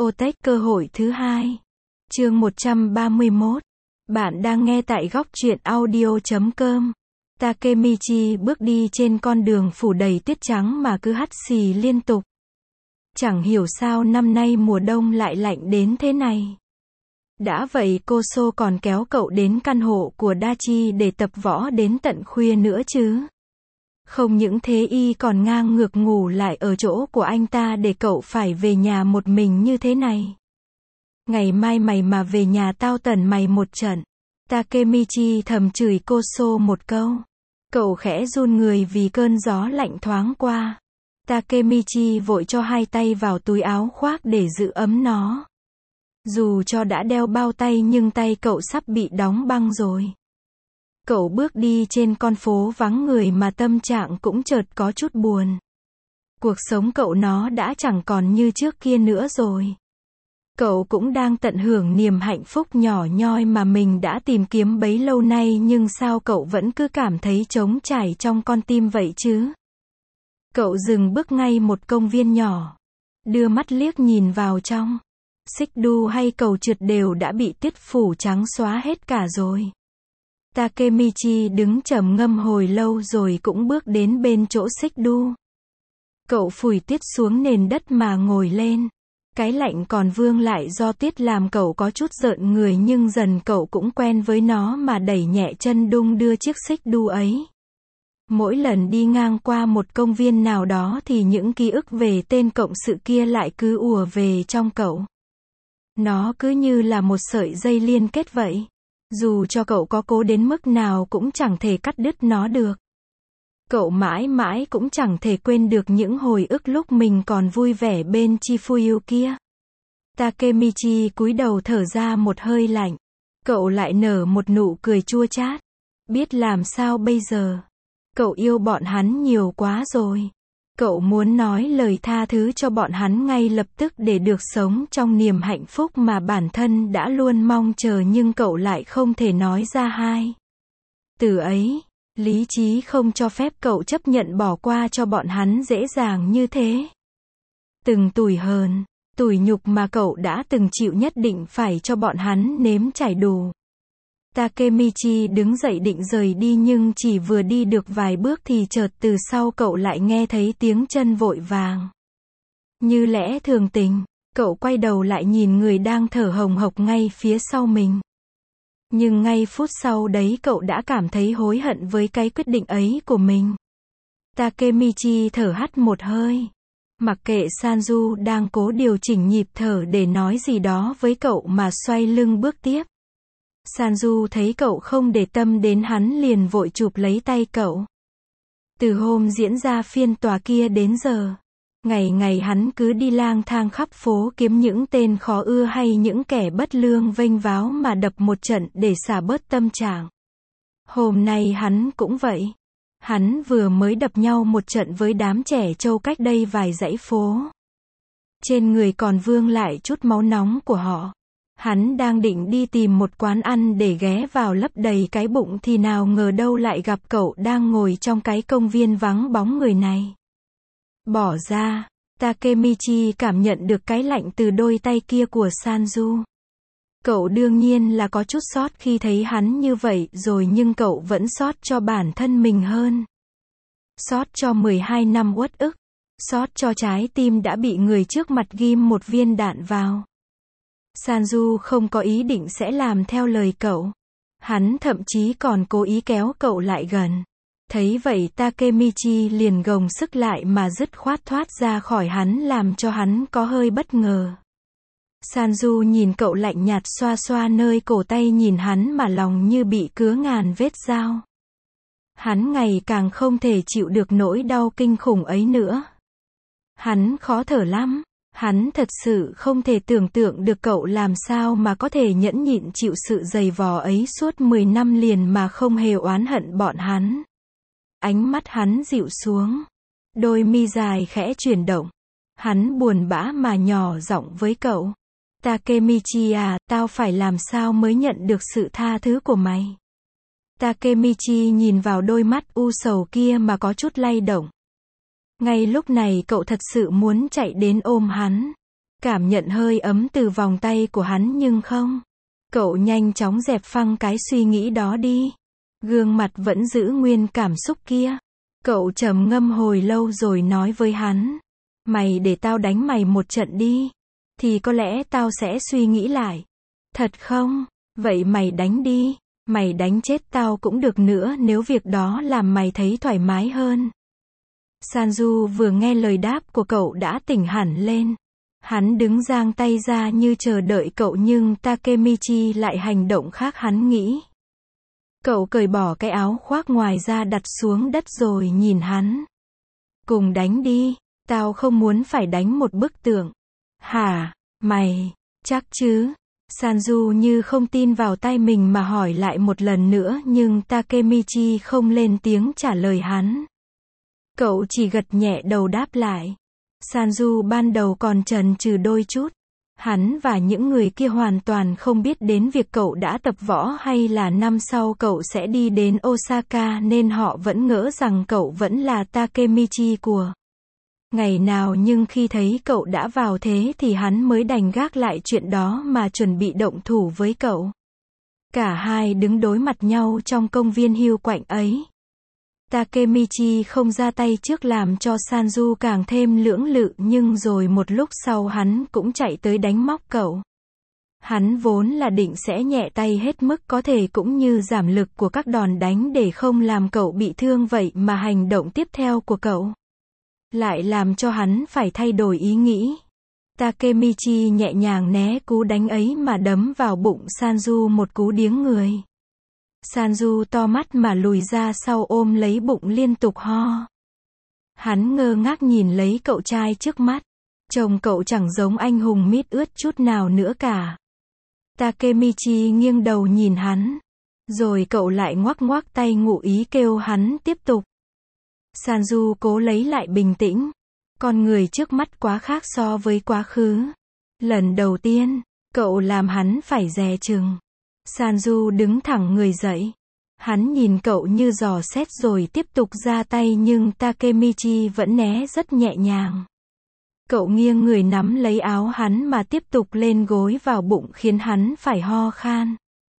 Otech cơ hội thứ hai. Chương 131. Bạn đang nghe tại góc truyện audio.com. Takemichi bước đi trên con đường phủ đầy tuyết trắng mà cứ hắt xì liên tục. Chẳng hiểu sao năm nay mùa đông lại lạnh đến thế này. Đã vậy Koso còn kéo cậu đến căn hộ của Dachi để tập võ đến tận khuya nữa chứ. Không những thế y còn ngang ngược ngủ lại ở chỗ của anh ta để cậu phải về nhà một mình như thế này. Ngày mai mày mà về nhà tao tẩn mày một trận. Takemichi thầm chửi Koso một câu. Cậu khẽ run người vì cơn gió lạnh thoáng qua. Takemichi vội cho hai tay vào túi áo khoác để giữ ấm nó. Dù cho đã đeo bao tay nhưng tay cậu sắp bị đóng băng rồi. Cậu bước đi trên con phố vắng người mà tâm trạng cũng chợt có chút buồn. Cuộc sống cậu nó đã chẳng còn như trước kia nữa rồi. Cậu cũng đang tận hưởng niềm hạnh phúc nhỏ nhoi mà mình đã tìm kiếm bấy lâu nay, nhưng sao cậu vẫn cứ cảm thấy trống trải trong con tim vậy chứ? Cậu dừng bước ngay một công viên nhỏ. Đưa mắt liếc nhìn vào trong. Xích đu hay cầu trượt đều đã bị tuyết phủ trắng xóa hết cả rồi. Takemichi đứng trầm ngâm hồi lâu rồi cũng bước đến bên chỗ xích đu. Cậu phủi tuyết xuống nền đất mà ngồi lên. Cái lạnh còn vương lại do tuyết làm cậu có chút rợn người, nhưng dần cậu cũng quen với nó mà đẩy nhẹ chân đung đưa chiếc xích đu ấy. Mỗi lần đi ngang qua một công viên nào đó thì những ký ức về tên cộng sự kia lại cứ ùa về trong cậu. Nó cứ như là một sợi dây liên kết vậy. Dù cho cậu có cố đến mức nào cũng chẳng thể cắt đứt nó được. Cậu mãi mãi cũng chẳng thể quên được những hồi ức lúc mình còn vui vẻ bên Chifuyu kia. Takemichi cúi đầu thở ra một hơi lạnh. Cậu lại nở một nụ cười chua chát. Biết làm sao bây giờ? Cậu yêu bọn hắn nhiều quá rồi. Cậu muốn nói lời tha thứ cho bọn hắn ngay lập tức để được sống trong niềm hạnh phúc mà bản thân đã luôn mong chờ, nhưng cậu lại không thể nói ra hai từ ấy. Lý trí không cho phép cậu chấp nhận bỏ qua cho bọn hắn dễ dàng như thế. Từng tủi hờn, tủi nhục mà cậu đã từng chịu nhất định phải cho bọn hắn nếm trải đủ. Takemichi đứng dậy định rời đi, nhưng chỉ vừa đi được vài bước thì chợt từ sau cậu lại nghe thấy tiếng chân vội vàng. Như lẽ thường tình, cậu quay đầu lại nhìn người đang thở hồng hộc ngay phía sau mình. Nhưng ngay phút sau đấy cậu đã cảm thấy hối hận với cái quyết định ấy của mình. Takemichi thở hắt một hơi. Mặc kệ Sanju đang cố điều chỉnh nhịp thở để nói gì đó với cậu mà xoay lưng bước tiếp. Sanju thấy cậu không để tâm đến hắn liền vội chụp lấy tay cậu. Từ hôm diễn ra phiên tòa kia đến giờ, ngày ngày hắn cứ đi lang thang khắp phố kiếm những tên khó ưa hay những kẻ bất lương vênh váo mà đập một trận để xả bớt tâm trạng. Hôm nay hắn cũng vậy. Hắn vừa mới đập nhau một trận với đám trẻ trâu cách đây vài dãy phố. Trên người còn vương lại chút máu nóng của họ. Hắn đang định đi tìm một quán ăn để ghé vào lấp đầy cái bụng thì nào ngờ đâu lại gặp cậu đang ngồi trong cái công viên vắng bóng người này. Bỏ ra, Takemichi cảm nhận được cái lạnh từ đôi tay kia của Sanju. Cậu đương nhiên là có chút xót khi thấy hắn như vậy rồi, nhưng cậu vẫn xót cho bản thân mình hơn. Xót cho 12 năm uất ức. Xót cho trái tim đã bị người trước mặt ghim một viên đạn vào. Sanju không có ý định sẽ làm theo lời cậu. Hắn thậm chí còn cố ý kéo cậu lại gần. Thấy vậy Takemichi liền gồng sức lại mà dứt khoát thoát ra khỏi hắn, làm cho hắn có hơi bất ngờ. Sanju nhìn cậu lạnh nhạt xoa xoa nơi cổ tay nhìn hắn mà lòng như bị cứa ngàn vết dao. Hắn ngày càng không thể chịu được nỗi đau kinh khủng ấy nữa. Hắn khó thở lắm. Hắn thật sự không thể tưởng tượng được cậu làm sao mà có thể nhẫn nhịn chịu sự giày vò ấy suốt 10 năm liền mà không hề oán hận bọn hắn. Ánh mắt hắn dịu xuống. Đôi mi dài khẽ chuyển động. Hắn buồn bã mà nhỏ giọng với cậu. Takemichi à, tao phải làm sao mới nhận được sự tha thứ của mày? Takemichi nhìn vào đôi mắt u sầu kia mà có chút lay động. Ngay lúc này cậu thật sự muốn chạy đến ôm hắn. cảm nhận hơi ấm từ vòng tay của hắn nhưng không. Cậu nhanh chóng dẹp phăng cái suy nghĩ đó đi. Gương mặt vẫn giữ nguyên cảm xúc kia. Cậu trầm ngâm hồi lâu rồi nói với hắn. Mày để tao đánh mày một trận đi. Thì có lẽ tao sẽ suy nghĩ lại. Thật không? Vậy mày đánh đi. Mày đánh chết tao cũng được nữa nếu việc đó làm mày thấy thoải mái hơn. Sanju vừa nghe lời đáp của cậu đã tỉnh hẳn lên. Hắn đứng giang tay ra như chờ đợi cậu nhưng Takemichi lại hành động khác hắn nghĩ. Cậu cởi bỏ cái áo khoác ngoài ra đặt xuống đất rồi nhìn hắn. Cùng đánh đi, tao không muốn phải đánh một bức tượng. Hả, mày, chắc chứ? Sanju như không tin vào tay mình mà hỏi lại một lần nữa nhưng Takemichi không lên tiếng trả lời hắn. Cậu chỉ gật nhẹ đầu đáp lại. Sanju ban đầu còn chần chừ đôi chút. Hắn và những người kia hoàn toàn không biết đến việc cậu đã tập võ hay là năm sau cậu sẽ đi đến Osaka nên họ vẫn ngỡ rằng cậu vẫn là Takemichi của ngày nào nhưng khi thấy cậu đã vào thế thì hắn mới đành gác lại chuyện đó mà chuẩn bị động thủ với cậu. Cả hai đứng đối mặt nhau trong công viên hiu quạnh ấy. Takemichi không ra tay trước làm cho Sanju càng thêm lưỡng lự nhưng rồi một lúc sau hắn cũng chạy tới đánh móc cậu. Hắn vốn là định sẽ nhẹ tay hết mức có thể cũng như giảm lực của các đòn đánh để không làm cậu bị thương vậy mà hành động tiếp theo của cậu lại làm cho hắn phải thay đổi ý nghĩ. Takemichi nhẹ nhàng né cú đánh ấy mà đấm vào bụng Sanju một cú điếng người. Sanju to mắt mà lùi ra sau ôm lấy bụng liên tục ho. Hắn ngơ ngác nhìn lấy cậu trai trước mắt. Trông cậu chẳng giống anh hùng mít ướt chút nào nữa cả. Takemichi nghiêng đầu nhìn hắn. Rồi cậu lại ngoắc ngoắc tay ngụ ý kêu hắn tiếp tục. Sanju cố lấy lại bình tĩnh. Con người trước mắt quá khác so với quá khứ. Lần đầu tiên, cậu làm hắn phải dè chừng. Sanju đứng thẳng người dậy. Hắn nhìn cậu như dò xét rồi tiếp tục ra tay nhưng Takemichi vẫn né rất nhẹ nhàng. Cậu nghiêng người nắm lấy áo hắn mà tiếp tục lên gối vào bụng khiến hắn phải ho khan.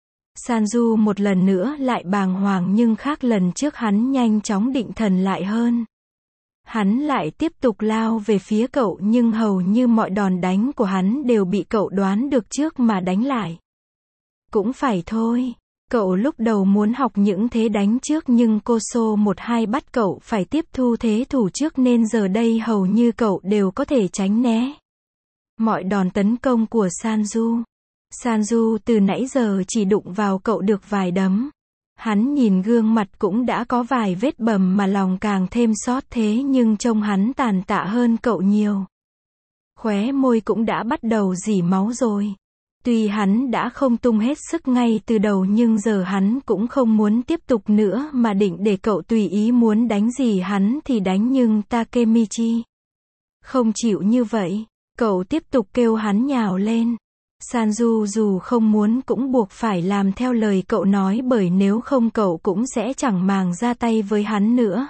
Sanju một lần nữa lại bàng hoàng nhưng khác lần trước hắn nhanh chóng định thần lại hơn. Hắn lại tiếp tục lao về phía cậu nhưng hầu như mọi đòn đánh của hắn đều bị cậu đoán được trước mà đánh lại. Cũng phải thôi. Cậu lúc đầu muốn học những thế đánh trước nhưng Koso 12 bắt cậu phải tiếp thu thế thủ trước nên giờ đây hầu như cậu đều có thể tránh né mọi đòn tấn công của Sanju. Sanju từ nãy giờ chỉ đụng vào cậu được vài đấm. Hắn nhìn gương mặt cũng đã có vài vết bầm mà lòng càng thêm xót thế nhưng trông hắn tàn tạ hơn cậu nhiều. Khóe môi cũng đã bắt đầu rỉ máu rồi. Tuy hắn đã không tung hết sức ngay từ đầu nhưng giờ hắn cũng không muốn tiếp tục nữa mà định để cậu tùy ý muốn đánh gì hắn thì đánh nhưng Takemichi không chịu như vậy. Cậu tiếp tục kêu hắn nhào lên. Sanju dù không muốn cũng buộc phải làm theo lời cậu nói bởi nếu không cậu cũng sẽ chẳng màng ra tay với hắn nữa.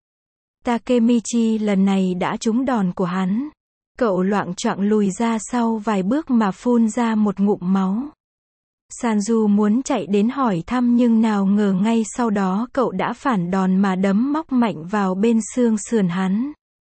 Takemichi lần này đã trúng đòn của hắn. Cậu loạng choạng lùi ra sau vài bước mà phun ra một ngụm máu. Sanju muốn chạy đến hỏi thăm nhưng nào ngờ ngay sau đó cậu đã phản đòn mà đấm móc mạnh vào bên xương sườn hắn.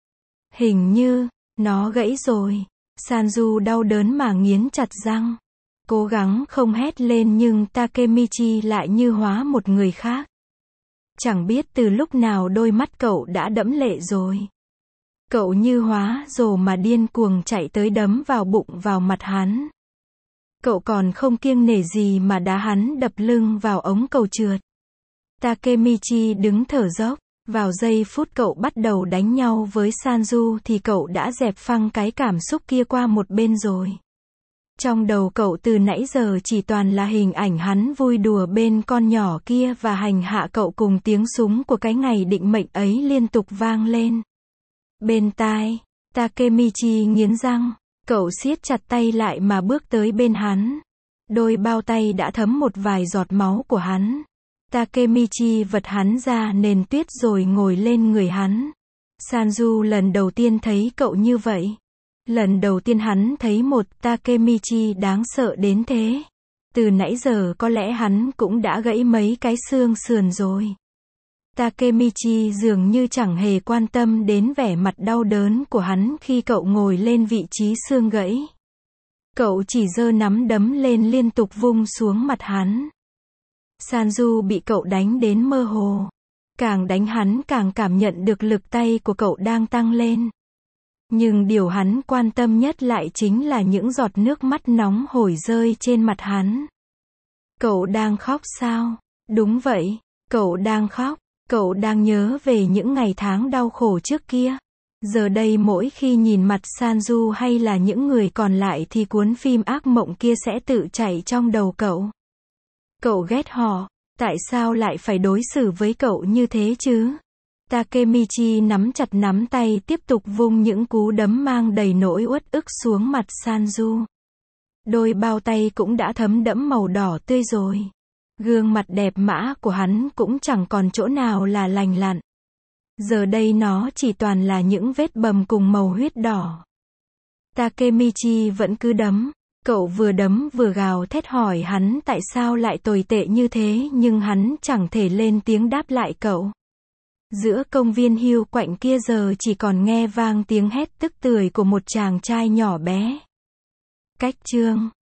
Hình như, nó gãy rồi. Sanju đau đớn mà nghiến chặt răng. Cố gắng không hét lên nhưng Takemichi lại như hóa một người khác. Chẳng biết từ lúc nào đôi mắt cậu đã đẫm lệ rồi. Cậu như hóa rồ mà điên cuồng chạy tới đấm vào bụng vào mặt hắn. Cậu còn không kiêng nể gì mà đá hắn đập lưng vào ống cầu trượt. Takemichi đứng thở dốc. Vào giây phút cậu bắt đầu đánh nhau với Sanju thì cậu đã dẹp phăng cái cảm xúc kia qua một bên rồi. Trong đầu cậu từ nãy giờ chỉ toàn là hình ảnh hắn vui đùa bên con nhỏ kia và hành hạ cậu cùng tiếng súng của cái ngày định mệnh ấy liên tục vang lên. Bên tai, Takemichi nghiến răng. Cậu siết chặt tay lại mà bước tới bên hắn. Đôi bao tay đã thấm một vài giọt máu của hắn. Takemichi vật hắn ra nền tuyết rồi ngồi lên người hắn. Sanju lần đầu tiên thấy cậu như vậy. Lần đầu tiên hắn thấy một Takemichi đáng sợ đến thế. Từ nãy giờ có lẽ hắn cũng đã gãy mấy cái xương sườn rồi. Takemichi dường như chẳng hề quan tâm đến vẻ mặt đau đớn của hắn khi cậu ngồi lên vị trí xương gãy. Cậu chỉ giơ nắm đấm lên liên tục vung xuống mặt hắn. Sanju bị cậu đánh đến mơ hồ. Càng đánh hắn càng cảm nhận được lực tay của cậu đang tăng lên. Nhưng điều hắn quan tâm nhất lại chính là những giọt nước mắt nóng hổi rơi trên mặt hắn. Cậu đang khóc sao? Đúng vậy, cậu đang khóc. Cậu đang nhớ về những ngày tháng đau khổ trước kia. Giờ đây mỗi khi nhìn mặt Sanju hay là những người còn lại thì cuốn phim ác mộng kia sẽ tự chạy trong đầu cậu. Cậu ghét họ. Tại sao lại phải đối xử với cậu như thế chứ? Takemichi nắm chặt nắm tay tiếp tục vung những cú đấm mang đầy nỗi uất ức xuống mặt Sanju. Đôi bao tay cũng đã thấm đẫm màu đỏ tươi rồi. Gương mặt đẹp mã của hắn cũng chẳng còn chỗ nào là lành lặn. Giờ đây nó chỉ toàn là những vết bầm cùng màu huyết đỏ. Takemichi vẫn cứ đấm. Cậu vừa đấm vừa gào thét hỏi hắn tại sao lại tồi tệ như thế nhưng hắn chẳng thể lên tiếng đáp lại cậu. Giữa công viên hiu quạnh kia giờ chỉ còn nghe vang tiếng hét tức tưởi của một chàng trai nhỏ bé. Cách chương